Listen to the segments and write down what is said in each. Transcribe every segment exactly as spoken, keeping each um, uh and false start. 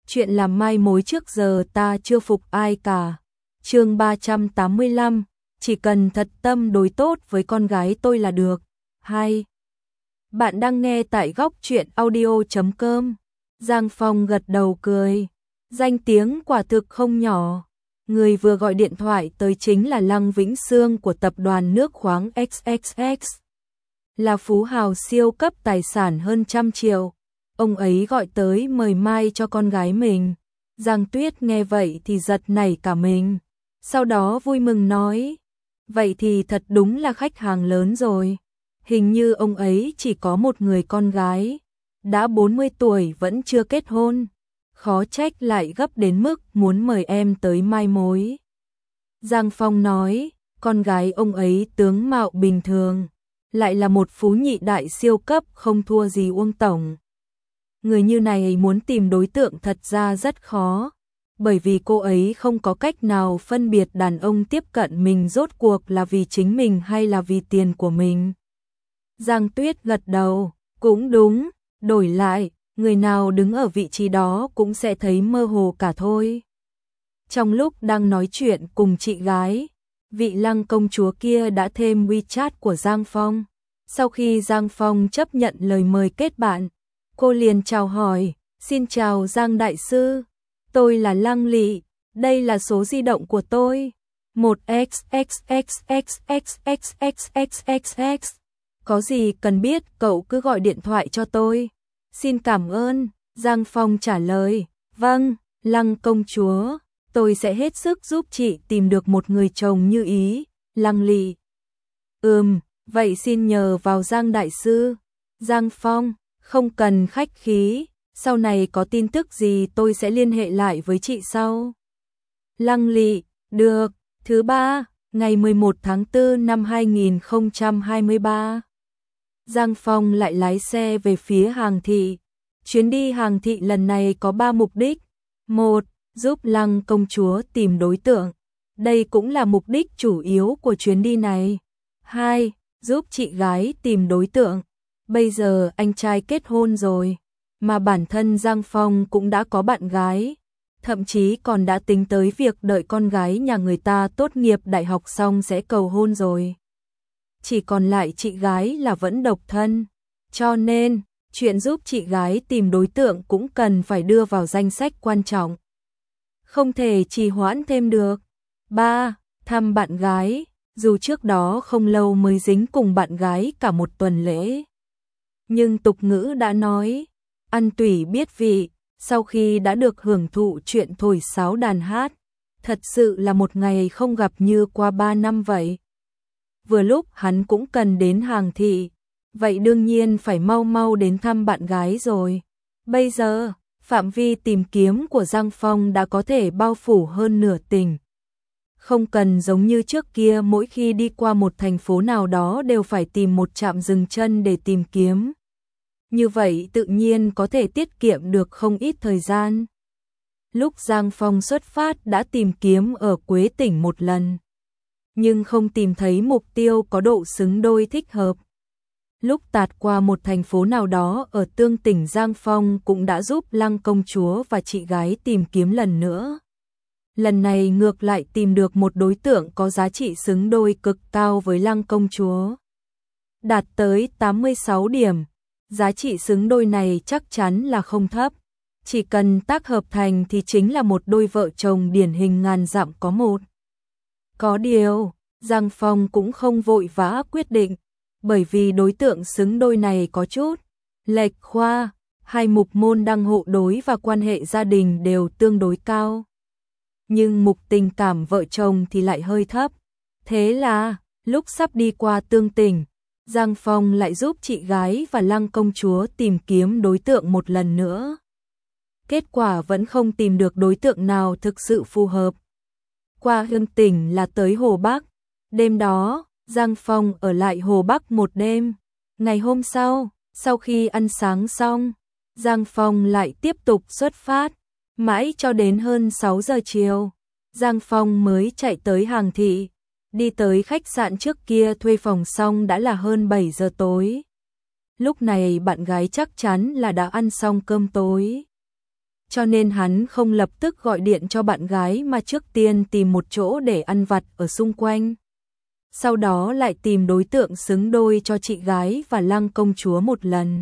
chuyện làm mai mối trước giờ ta chưa phục ai cả. Chương ba trăm tám mươi lăm, chỉ cần thật tâm đối tốt với con gái tôi là được. Hai. Bạn đang nghe tại góc truyện audio chấm com. Giang Phong gật đầu cười. Danh tiếng quả thực không nhỏ. Người vừa gọi điện thoại tới chính là Lăng Vĩnh Sương của tập đoàn nước khoáng ích ích ích. Là phú hào siêu cấp tài sản hơn trăm triệu. Ông ấy gọi tới mời mai cho con gái mình. Giang Tuyết nghe vậy thì giật nảy cả mình. Sau đó vui mừng nói, vậy thì thật đúng là khách hàng lớn rồi. Hình như ông ấy chỉ có một người con gái, đã bốn mươi tuổi vẫn chưa kết hôn. Khó trách lại gấp đến mức muốn mời em tới mai mối. Giang Phong nói, con gái ông ấy tướng mạo bình thường, lại là một phú nhị đại siêu cấp không thua gì Uông Tổng. Người như này muốn tìm đối tượng thật ra rất khó, bởi vì cô ấy không có cách nào phân biệt đàn ông tiếp cận mình rốt cuộc là vì chính mình hay là vì tiền của mình. Giang Tuyết gật đầu, cũng đúng, đổi lại, người nào đứng ở vị trí đó cũng sẽ thấy mơ hồ cả thôi. Trong lúc đang nói chuyện cùng chị gái, vị Lăng công chúa kia đã thêm WeChat của Giang Phong. Sau khi Giang Phong chấp nhận lời mời kết bạn, cô liền chào hỏi, xin chào Giang Đại Sư, tôi là Lăng Lị, đây là số di động của tôi, một x x x x x x x x x x. Có gì cần biết cậu cứ gọi điện thoại cho tôi. Xin cảm ơn, Giang Phong trả lời, vâng, Lăng công chúa, tôi sẽ hết sức giúp chị tìm được một người chồng như ý, Lăng Lị. Ừm, vậy xin nhờ vào Giang Đại Sư. Giang Phong, không cần khách khí, sau này có tin tức gì tôi sẽ liên hệ lại với chị sau. Lăng Lị, được. Thứ ba, ngày mười một tháng tư năm hai nghìn không trăm hai mươi ba. Giang Phong lại lái xe về phía Hàng Thị. Chuyến đi Hàng Thị lần này có ba mục đích. Một, giúp Lăng công chúa tìm đối tượng. Đây cũng là mục đích chủ yếu của chuyến đi này. Hai, giúp chị gái tìm đối tượng. Bây giờ anh trai kết hôn rồi, mà bản thân Giang Phong cũng đã có bạn gái, thậm chí còn đã tính tới việc đợi con gái nhà người ta tốt nghiệp đại học xong sẽ cầu hôn rồi. Chỉ còn lại chị gái là vẫn độc thân, cho nên chuyện giúp chị gái tìm đối tượng cũng cần phải đưa vào danh sách quan trọng. Không thể trì hoãn thêm được. Ba, thăm bạn gái, dù trước đó không lâu mới dính cùng bạn gái cả một tuần lễ. Nhưng tục ngữ đã nói, ăn tủy biết vị, sau khi đã được hưởng thụ chuyện thổi sáo đàn hát, thật sự là một ngày không gặp như qua ba năm vậy. Vừa lúc hắn cũng cần đến Hàng Thị, vậy đương nhiên phải mau mau đến thăm bạn gái rồi. Bây giờ, phạm vi tìm kiếm của Giang Phong đã có thể bao phủ hơn nửa tỉnh. Không cần giống như trước kia mỗi khi đi qua một thành phố nào đó đều phải tìm một trạm dừng chân để tìm kiếm. Như vậy tự nhiên có thể tiết kiệm được không ít thời gian. Lúc Giang Phong xuất phát đã tìm kiếm ở Quế tỉnh một lần, nhưng không tìm thấy mục tiêu có độ xứng đôi thích hợp. Lúc tạt qua một thành phố nào đó ở Tương tỉnh, Giang Phong cũng đã giúp Lăng công chúa và chị gái tìm kiếm lần nữa. Lần này ngược lại tìm được một đối tượng có giá trị xứng đôi cực cao với Lăng công chúa. Đạt tới tám mươi sáu điểm, giá trị xứng đôi này chắc chắn là không thấp. Chỉ cần tác hợp thành thì chính là một đôi vợ chồng điển hình ngàn dặm có một. Có điều, Giang Phong cũng không vội vã quyết định, bởi vì đối tượng xứng đôi này có chút lệch khoa, hai mục môn đăng hộ đối và quan hệ gia đình đều tương đối cao. Nhưng mục tình cảm vợ chồng thì lại hơi thấp. Thế là, lúc sắp đi qua Tương tỉnh, Giang Phong lại giúp chị gái và Lăng công chúa tìm kiếm đối tượng một lần nữa. Kết quả vẫn không tìm được đối tượng nào thực sự phù hợp. Qua Hương tỉnh là tới Hồ Bắc. Đêm đó, Giang Phong ở lại Hồ Bắc một đêm. Ngày hôm sau, sau khi ăn sáng xong, Giang Phong lại tiếp tục xuất phát. Mãi cho đến hơn sáu giờ chiều, Giang Phong mới chạy tới Hàng Thị. Đi tới khách sạn trước kia thuê phòng xong đã là hơn bảy giờ tối. Lúc này bạn gái chắc chắn là đã ăn xong cơm tối. cho nên hắn không lập tức gọi điện cho bạn gái mà trước tiên tìm một chỗ để ăn vặt ở xung quanh. Sau đó lại tìm đối tượng xứng đôi cho chị gái và Lăng công chúa một lần.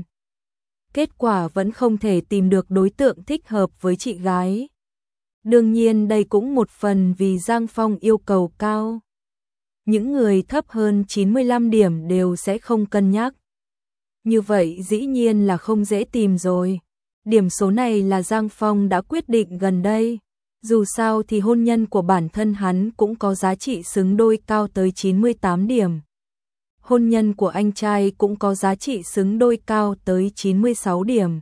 Kết quả vẫn không thể tìm được đối tượng thích hợp với chị gái. Đương nhiên đây cũng một phần vì Giang Phong yêu cầu cao. Những người thấp hơn chín mươi lăm điểm đều sẽ không cân nhắc. Như vậy dĩ nhiên là không dễ tìm rồi. Điểm số này là Giang Phong đã quyết định gần đây. Dù sao thì hôn nhân của bản thân hắn cũng có giá trị xứng đôi cao tới chín mươi tám điểm. Hôn nhân của anh trai cũng có giá trị xứng đôi cao tới chín mươi sáu điểm.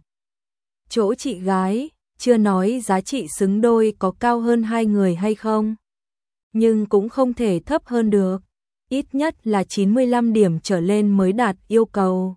Chỗ chị gái, chưa nói giá trị xứng đôi có cao hơn hai người hay không. Nhưng cũng không thể thấp hơn được. Ít nhất là chín mươi lăm điểm trở lên mới đạt yêu cầu.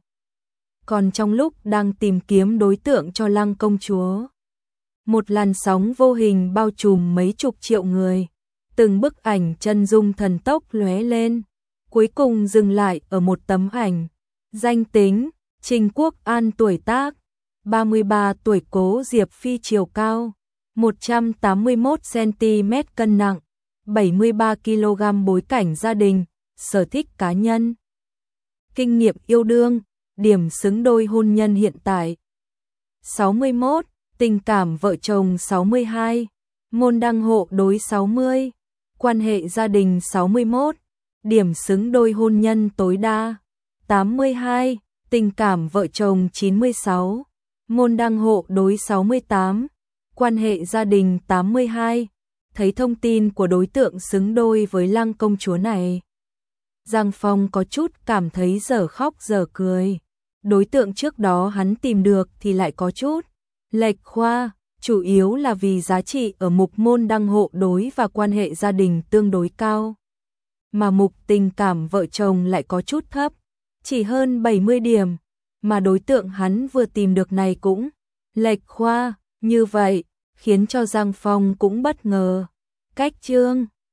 Còn trong lúc đang tìm kiếm đối tượng cho Lăng công chúa, một làn sóng vô hình bao trùm mấy chục triệu người. Từng bức ảnh chân dung thần tốc lóe lên, cuối cùng dừng lại ở một tấm ảnh. Danh tính: Trình Quốc An, tuổi tác ba mươi ba tuổi, Cố Diệp Phi, chiều cao một trăm tám mươi mốt xăng-ti-mét, cân nặng bảy mươi ba ki lô gam, bối cảnh gia đình, sở thích cá nhân, kinh nghiệm yêu đương, điểm xứng đôi hôn nhân hiện tại sáu mươi mốt, tình cảm vợ chồng sáu mươi hai, môn đăng hộ đối sáu mươi, quan hệ gia đình sáu mươi mốt, điểm xứng đôi hôn nhân tối đa tám mươi hai, tình cảm vợ chồng chín mươi sáu, môn đăng hộ đối sáu mươi tám, quan hệ gia đình tám mươi hai. Thấy thông tin của đối tượng xứng đôi với Lăng công chúa này, Giang Phong có chút cảm thấy dở khóc dở cười. Đối tượng trước đó hắn tìm được thì lại có chút lệch khoa, chủ yếu là vì giá trị ở mục môn đăng hộ đối và quan hệ gia đình tương đối cao. Mà mục tình cảm vợ chồng lại có chút thấp, chỉ hơn bảy mươi điểm, mà đối tượng hắn vừa tìm được này cũng lệch khoa, như vậy khiến cho Giang Phong cũng bất ngờ. Cách chương